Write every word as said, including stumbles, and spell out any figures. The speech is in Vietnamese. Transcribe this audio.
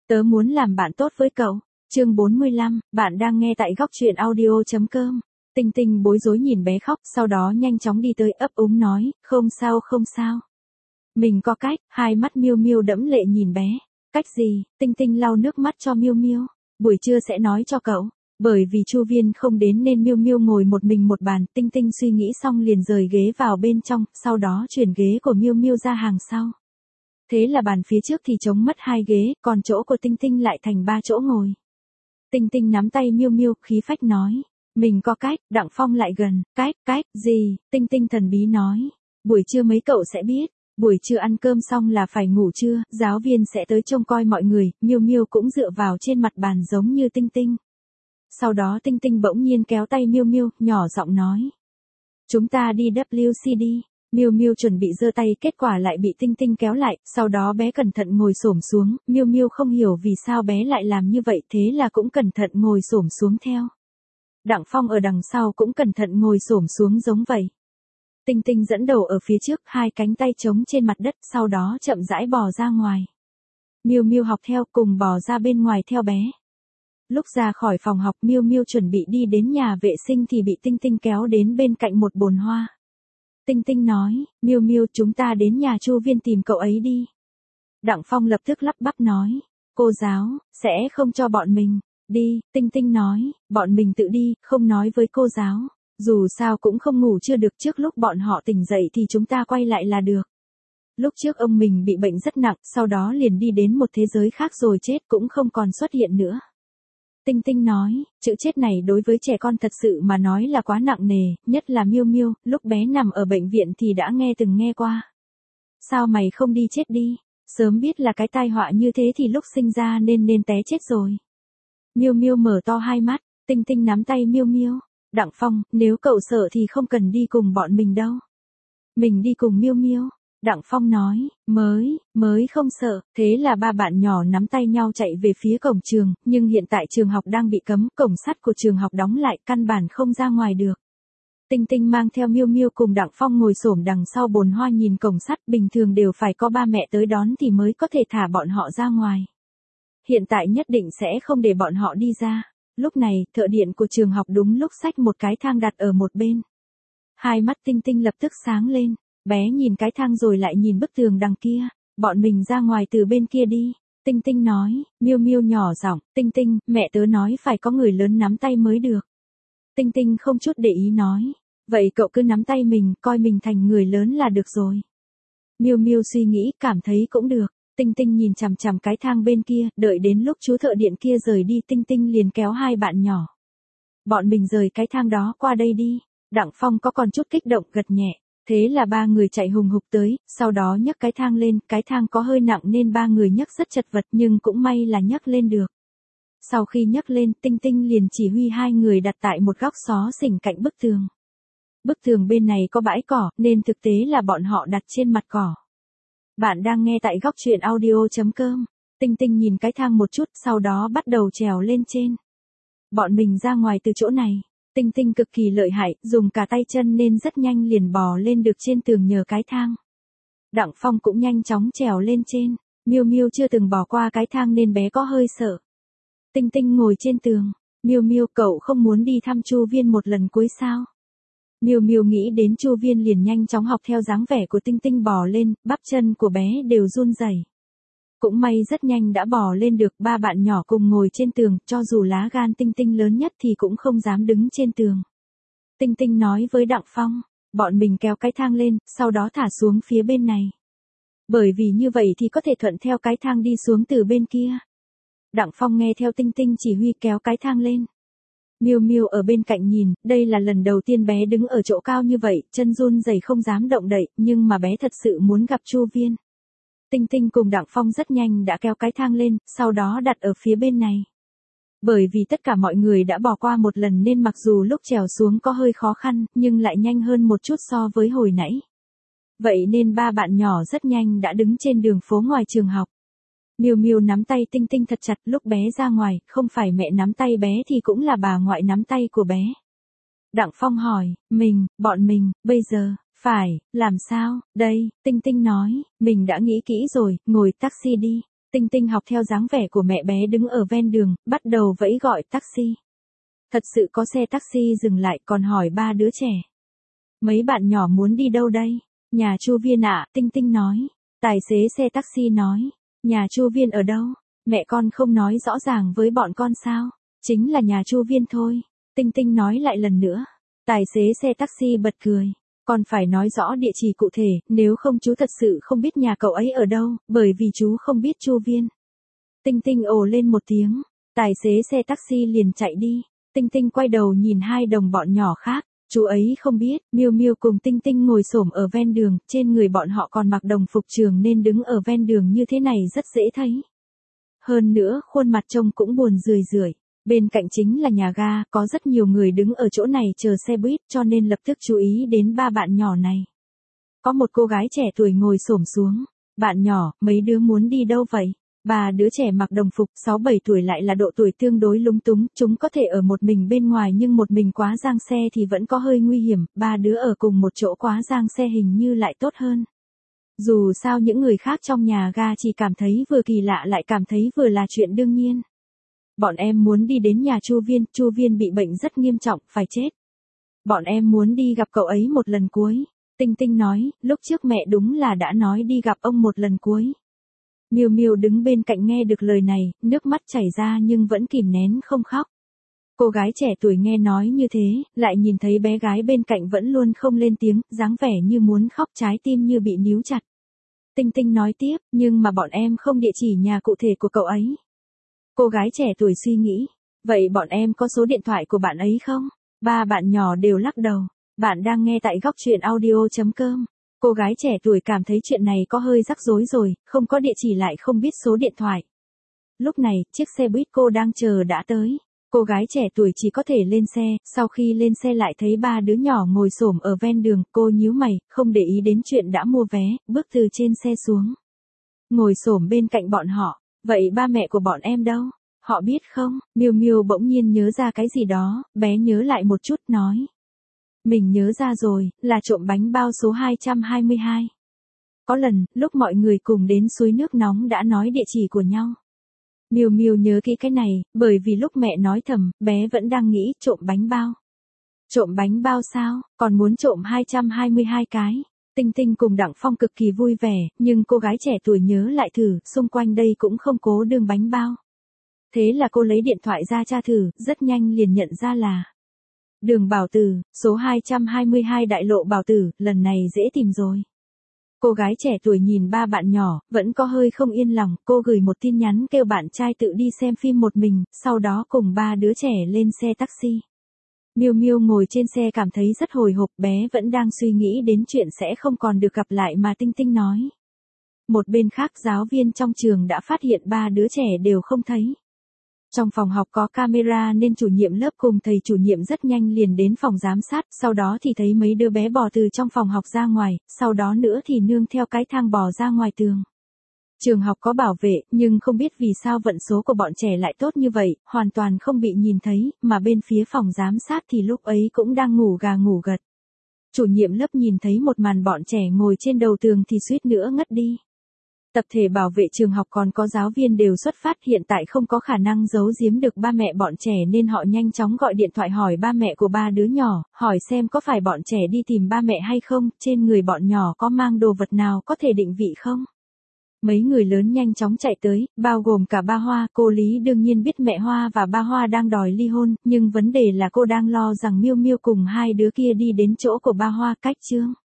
Tớ muốn làm bạn tốt với cậu. Chương bốn mươi lăm, bạn đang nghe tại góc truyện audio chấm com. Tinh Tinh bối rối nhìn bé khóc, sau đó nhanh chóng đi tới ấp úng nói, không sao không sao. Mình có cách. Hai mắt Miêu Miêu đẫm lệ nhìn bé. Cách gì? Tinh Tinh lau nước mắt cho Miêu Miêu. Buổi trưa sẽ nói cho cậu. Bởi vì Chu Viên không đến nên Miêu Miêu ngồi một mình một bàn, Tinh Tinh suy nghĩ xong liền rời ghế vào bên trong, sau đó chuyển ghế của Miêu Miêu ra hàng sau. Thế là bàn phía trước thì trống mất hai ghế, còn chỗ của Tinh Tinh lại thành ba chỗ ngồi. Tinh Tinh nắm tay Miêu Miêu, khí phách nói, mình có cách. Đặng Phong lại gần, cách, cách, gì? Tinh Tinh thần bí nói, buổi trưa mấy cậu sẽ biết. Buổi trưa ăn cơm xong là phải ngủ trưa, giáo viên sẽ tới trông coi mọi người, Miêu Miêu cũng dựa vào trên mặt bàn giống như Tinh Tinh. Sau đó Tinh Tinh bỗng nhiên kéo tay Miêu Miêu, nhỏ giọng nói, chúng ta đi W C đi. Miêu Miêu chuẩn bị giơ tay, kết quả lại bị Tinh Tinh kéo lại, sau đó bé cẩn thận ngồi xổm xuống, Miêu Miêu không hiểu vì sao bé lại làm như vậy, thế là cũng cẩn thận ngồi xổm xuống theo. Đặng Phong ở đằng sau cũng cẩn thận ngồi xổm xuống giống vậy. Tinh Tinh dẫn đầu ở phía trước, hai cánh tay trống trên mặt đất, sau đó chậm rãi bò ra ngoài. Miêu Miêu học theo, cùng bò ra bên ngoài theo bé. Lúc ra khỏi phòng học, Miêu Miêu chuẩn bị đi đến nhà vệ sinh thì bị Tinh Tinh kéo đến bên cạnh một bồn hoa. Tinh Tinh nói, Miêu Miêu, chúng ta đến nhà Chu Viên tìm cậu ấy đi. Đặng Phong lập tức lắp bắp nói, cô giáo, sẽ không cho bọn mình đi. Tinh Tinh nói, bọn mình tự đi, không nói với cô giáo. Dù sao cũng không ngủ chưa được, trước lúc bọn họ tỉnh dậy thì chúng ta quay lại là được. Lúc trước ông mình bị bệnh rất nặng, sau đó liền đi đến một thế giới khác rồi chết, cũng không còn xuất hiện nữa. Tinh Tinh nói, chữ chết này đối với trẻ con thật sự mà nói là quá nặng nề, nhất là Miêu Miêu, lúc bé nằm ở bệnh viện thì đã nghe từng nghe qua. Sao mày không đi chết đi, sớm biết là cái tai họa như thế thì lúc sinh ra nên nên té chết rồi. Miêu Miêu mở to hai mắt, Tinh Tinh nắm tay Miêu Miêu, Đặng Phong, nếu cậu sợ thì không cần đi cùng bọn mình đâu. Mình đi cùng Miêu Miêu. Đặng Phong nói, mới, mới không sợ. Thế là ba bạn nhỏ nắm tay nhau chạy về phía cổng trường, nhưng hiện tại trường học đang bị cấm, cổng sắt của trường học đóng lại, căn bản không ra ngoài được. Tinh Tinh mang theo Miêu Miêu cùng Đặng Phong ngồi xổm đằng sau bồn hoa nhìn cổng sắt, bình thường đều phải có ba mẹ tới đón thì mới có thể thả bọn họ ra ngoài. Hiện tại nhất định sẽ không để bọn họ đi ra. Lúc này, thợ điện của trường học đúng lúc xách một cái thang đặt ở một bên. Hai mắt Tinh Tinh lập tức sáng lên. Bé nhìn cái thang rồi lại nhìn bức tường đằng kia, bọn mình ra ngoài từ bên kia đi. Tinh Tinh nói, Miêu Miêu nhỏ giọng, Tinh Tinh, mẹ tớ nói phải có người lớn nắm tay mới được. Tinh Tinh không chút để ý nói, vậy cậu cứ nắm tay mình, coi mình thành người lớn là được rồi. Miêu Miêu suy nghĩ, cảm thấy cũng được. Tinh Tinh nhìn chằm chằm cái thang bên kia, đợi đến lúc chú thợ điện kia rời đi, Tinh Tinh liền kéo hai bạn nhỏ. Bọn mình rời cái thang đó qua đây đi. Đặng Phong có còn chút kích động, gật nhẹ. Thế là ba người chạy hùng hục tới, sau đó nhấc cái thang lên, cái thang có hơi nặng nên ba người nhấc rất chật vật nhưng cũng may là nhấc lên được. Sau khi nhấc lên, Tinh Tinh liền chỉ huy hai người đặt tại một góc xó xỉnh cạnh bức tường. Bức tường bên này có bãi cỏ, nên thực tế là bọn họ đặt trên mặt cỏ. Bạn đang nghe tại góc truyện audio chấm com. Tinh Tinh nhìn cái thang một chút, sau đó bắt đầu trèo lên trên. Bọn mình ra ngoài từ chỗ này. Tinh Tinh cực kỳ lợi hại, dùng cả tay chân nên rất nhanh liền bò lên được trên tường nhờ cái thang. Đặng Phong cũng nhanh chóng trèo lên trên. Miêu Miêu chưa từng bò qua cái thang nên bé có hơi sợ. Tinh Tinh ngồi trên tường. Miêu Miêu, cậu không muốn đi thăm Chu Viên một lần cuối sao? Miêu Miêu nghĩ đến Chu Viên liền nhanh chóng học theo dáng vẻ của Tinh Tinh bò lên, bắp chân của bé đều run rẩy. Cũng may rất nhanh đã bò lên được, ba bạn nhỏ cùng ngồi trên tường, cho dù lá gan Tinh Tinh lớn nhất thì cũng không dám đứng trên tường. Tinh Tinh nói với Đặng Phong, bọn mình kéo cái thang lên, sau đó thả xuống phía bên này. Bởi vì như vậy thì có thể thuận theo cái thang đi xuống từ bên kia. Đặng Phong nghe theo Tinh Tinh chỉ huy kéo cái thang lên. Miêu Miêu ở bên cạnh nhìn, đây là lần đầu tiên bé đứng ở chỗ cao như vậy, chân run rẩy không dám động đậy, nhưng mà bé thật sự muốn gặp Chu Viên. Tinh Tinh cùng Đặng Phong rất nhanh đã kéo cái thang lên, sau đó đặt ở phía bên này. Bởi vì tất cả mọi người đã bỏ qua một lần nên mặc dù lúc trèo xuống có hơi khó khăn, nhưng lại nhanh hơn một chút so với hồi nãy. Vậy nên ba bạn nhỏ rất nhanh đã đứng trên đường phố ngoài trường học. Miêu Miêu nắm tay Tinh Tinh thật chặt, lúc bé ra ngoài, không phải mẹ nắm tay bé thì cũng là bà ngoại nắm tay của bé. Đặng Phong hỏi, mình, bọn mình, bây giờ, phải, làm sao, đây, Tinh Tinh nói, mình đã nghĩ kỹ rồi, ngồi taxi đi. Tinh Tinh học theo dáng vẻ của mẹ bé đứng ở ven đường, bắt đầu vẫy gọi taxi. Thật sự có xe taxi dừng lại còn hỏi ba đứa trẻ. Mấy bạn nhỏ muốn đi đâu đây? Nhà Chu Viên ạ, Tinh Tinh nói. Tài xế xe taxi nói. Nhà Chu Viên ở đâu? Mẹ con không nói rõ ràng với bọn con sao? Chính là nhà Chu Viên thôi. Tinh Tinh nói lại lần nữa. Tài xế xe taxi bật cười. Còn phải nói rõ địa chỉ cụ thể, nếu không chú thật sự không biết nhà cậu ấy ở đâu, bởi vì chú không biết Chu Viên. Tinh Tinh ồ lên một tiếng. Tài xế xe taxi liền chạy đi. Tinh Tinh quay đầu nhìn hai đồng bọn nhỏ khác. Chú ấy không biết, Miêu Miêu cùng Tinh Tinh ngồi xổm ở ven đường, trên người bọn họ còn mặc đồng phục trường nên đứng ở ven đường như thế này rất dễ thấy. Hơn nữa, khuôn mặt trông cũng buồn rười rượi. Bên cạnh chính là nhà ga, có rất nhiều người đứng ở chỗ này chờ xe buýt cho nên lập tức chú ý đến ba bạn nhỏ này. Có một cô gái trẻ tuổi ngồi xổm xuống. Bạn nhỏ, mấy đứa muốn đi đâu vậy? Ba đứa trẻ mặc đồng phục sáu bảy tuổi lại là độ tuổi tương đối lúng túng, chúng có thể ở một mình bên ngoài nhưng một mình quá giang xe thì vẫn có hơi nguy hiểm, ba đứa ở cùng một chỗ quá giang xe hình như lại tốt hơn. Dù sao những người khác trong nhà ga chỉ cảm thấy vừa kỳ lạ lại cảm thấy vừa là chuyện đương nhiên. Bọn em muốn đi đến nhà Chu Viên, Chu Viên bị bệnh rất nghiêm trọng, phải chết. Bọn em muốn đi gặp cậu ấy một lần cuối. Tinh Tinh nói, lúc trước mẹ đúng là đã nói đi gặp ông một lần cuối. Miêu Miêu đứng bên cạnh nghe được lời này, nước mắt chảy ra nhưng vẫn kìm nén không khóc. Cô gái trẻ tuổi nghe nói như thế, lại nhìn thấy bé gái bên cạnh vẫn luôn không lên tiếng, dáng vẻ như muốn khóc trái tim như bị níu chặt. Tinh Tinh nói tiếp, nhưng mà bọn em không địa chỉ nhà cụ thể của cậu ấy. Cô gái trẻ tuổi suy nghĩ, vậy bọn em có số điện thoại của bạn ấy không? Ba bạn nhỏ đều lắc đầu. Bạn đang nghe tại góc truyện audio chấm com. Cô gái trẻ tuổi cảm thấy chuyện này có hơi rắc rối rồi, không có địa chỉ lại không biết số điện thoại. Lúc này, chiếc xe buýt cô đang chờ đã tới. Cô gái trẻ tuổi chỉ có thể lên xe, sau khi lên xe lại thấy ba đứa nhỏ ngồi xổm ở ven đường, cô nhíu mày, không để ý đến chuyện đã mua vé, bước từ trên xe xuống. Ngồi xổm bên cạnh bọn họ, vậy ba mẹ của bọn em đâu? Họ biết không? Miêu Miêu bỗng nhiên nhớ ra cái gì đó, bé nhớ lại một chút nói. Mình nhớ ra rồi, là trộm bánh bao số hai trăm hai mươi hai. Có lần, lúc mọi người cùng đến suối nước nóng đã nói địa chỉ của nhau. Miêu Miêu nhớ kỹ cái này, bởi vì lúc mẹ nói thầm, bé vẫn đang nghĩ trộm bánh bao. Trộm bánh bao sao, còn muốn trộm hai trăm hai mươi hai cái. Tinh Tinh cùng Đặng Phong cực kỳ vui vẻ, nhưng cô gái trẻ tuổi nhớ lại thử, xung quanh đây cũng không cố đường bánh bao. Thế là cô lấy điện thoại ra tra thử, rất nhanh liền nhận ra là Đường Bảo Tử, số hai trăm hai mươi hai đại lộ Bảo Tử, lần này dễ tìm rồi. Cô gái trẻ tuổi nhìn ba bạn nhỏ, vẫn có hơi không yên lòng, cô gửi một tin nhắn kêu bạn trai tự đi xem phim một mình, sau đó cùng ba đứa trẻ lên xe taxi. Miêu Miêu ngồi trên xe cảm thấy rất hồi hộp, bé vẫn đang suy nghĩ đến chuyện sẽ không còn được gặp lại mà Tinh Tinh nói. Một bên khác giáo viên trong trường đã phát hiện ba đứa trẻ đều không thấy. Trong phòng học có camera nên chủ nhiệm lớp cùng thầy chủ nhiệm rất nhanh liền đến phòng giám sát, sau đó thì thấy mấy đứa bé bò từ trong phòng học ra ngoài, sau đó nữa thì nương theo cái thang bò ra ngoài tường. Trường học có bảo vệ, nhưng không biết vì sao vận số của bọn trẻ lại tốt như vậy, hoàn toàn không bị nhìn thấy, mà bên phía phòng giám sát thì lúc ấy cũng đang ngủ gà ngủ gật. Chủ nhiệm lớp nhìn thấy một màn bọn trẻ ngồi trên đầu tường thì suýt nữa ngất đi. Tập thể bảo vệ trường học còn có giáo viên đều xuất phát, hiện tại không có khả năng giấu giếm được ba mẹ bọn trẻ nên họ nhanh chóng gọi điện thoại hỏi ba mẹ của ba đứa nhỏ, hỏi xem có phải bọn trẻ đi tìm ba mẹ hay không, trên người bọn nhỏ có mang đồ vật nào có thể định vị không. Mấy người lớn nhanh chóng chạy tới, bao gồm cả ba Hoa, cô Lý đương nhiên biết mẹ Hoa và ba Hoa đang đòi ly hôn, nhưng vấn đề là cô đang lo rằng Miêu Miêu cùng hai đứa kia đi đến chỗ của ba Hoa cách Trương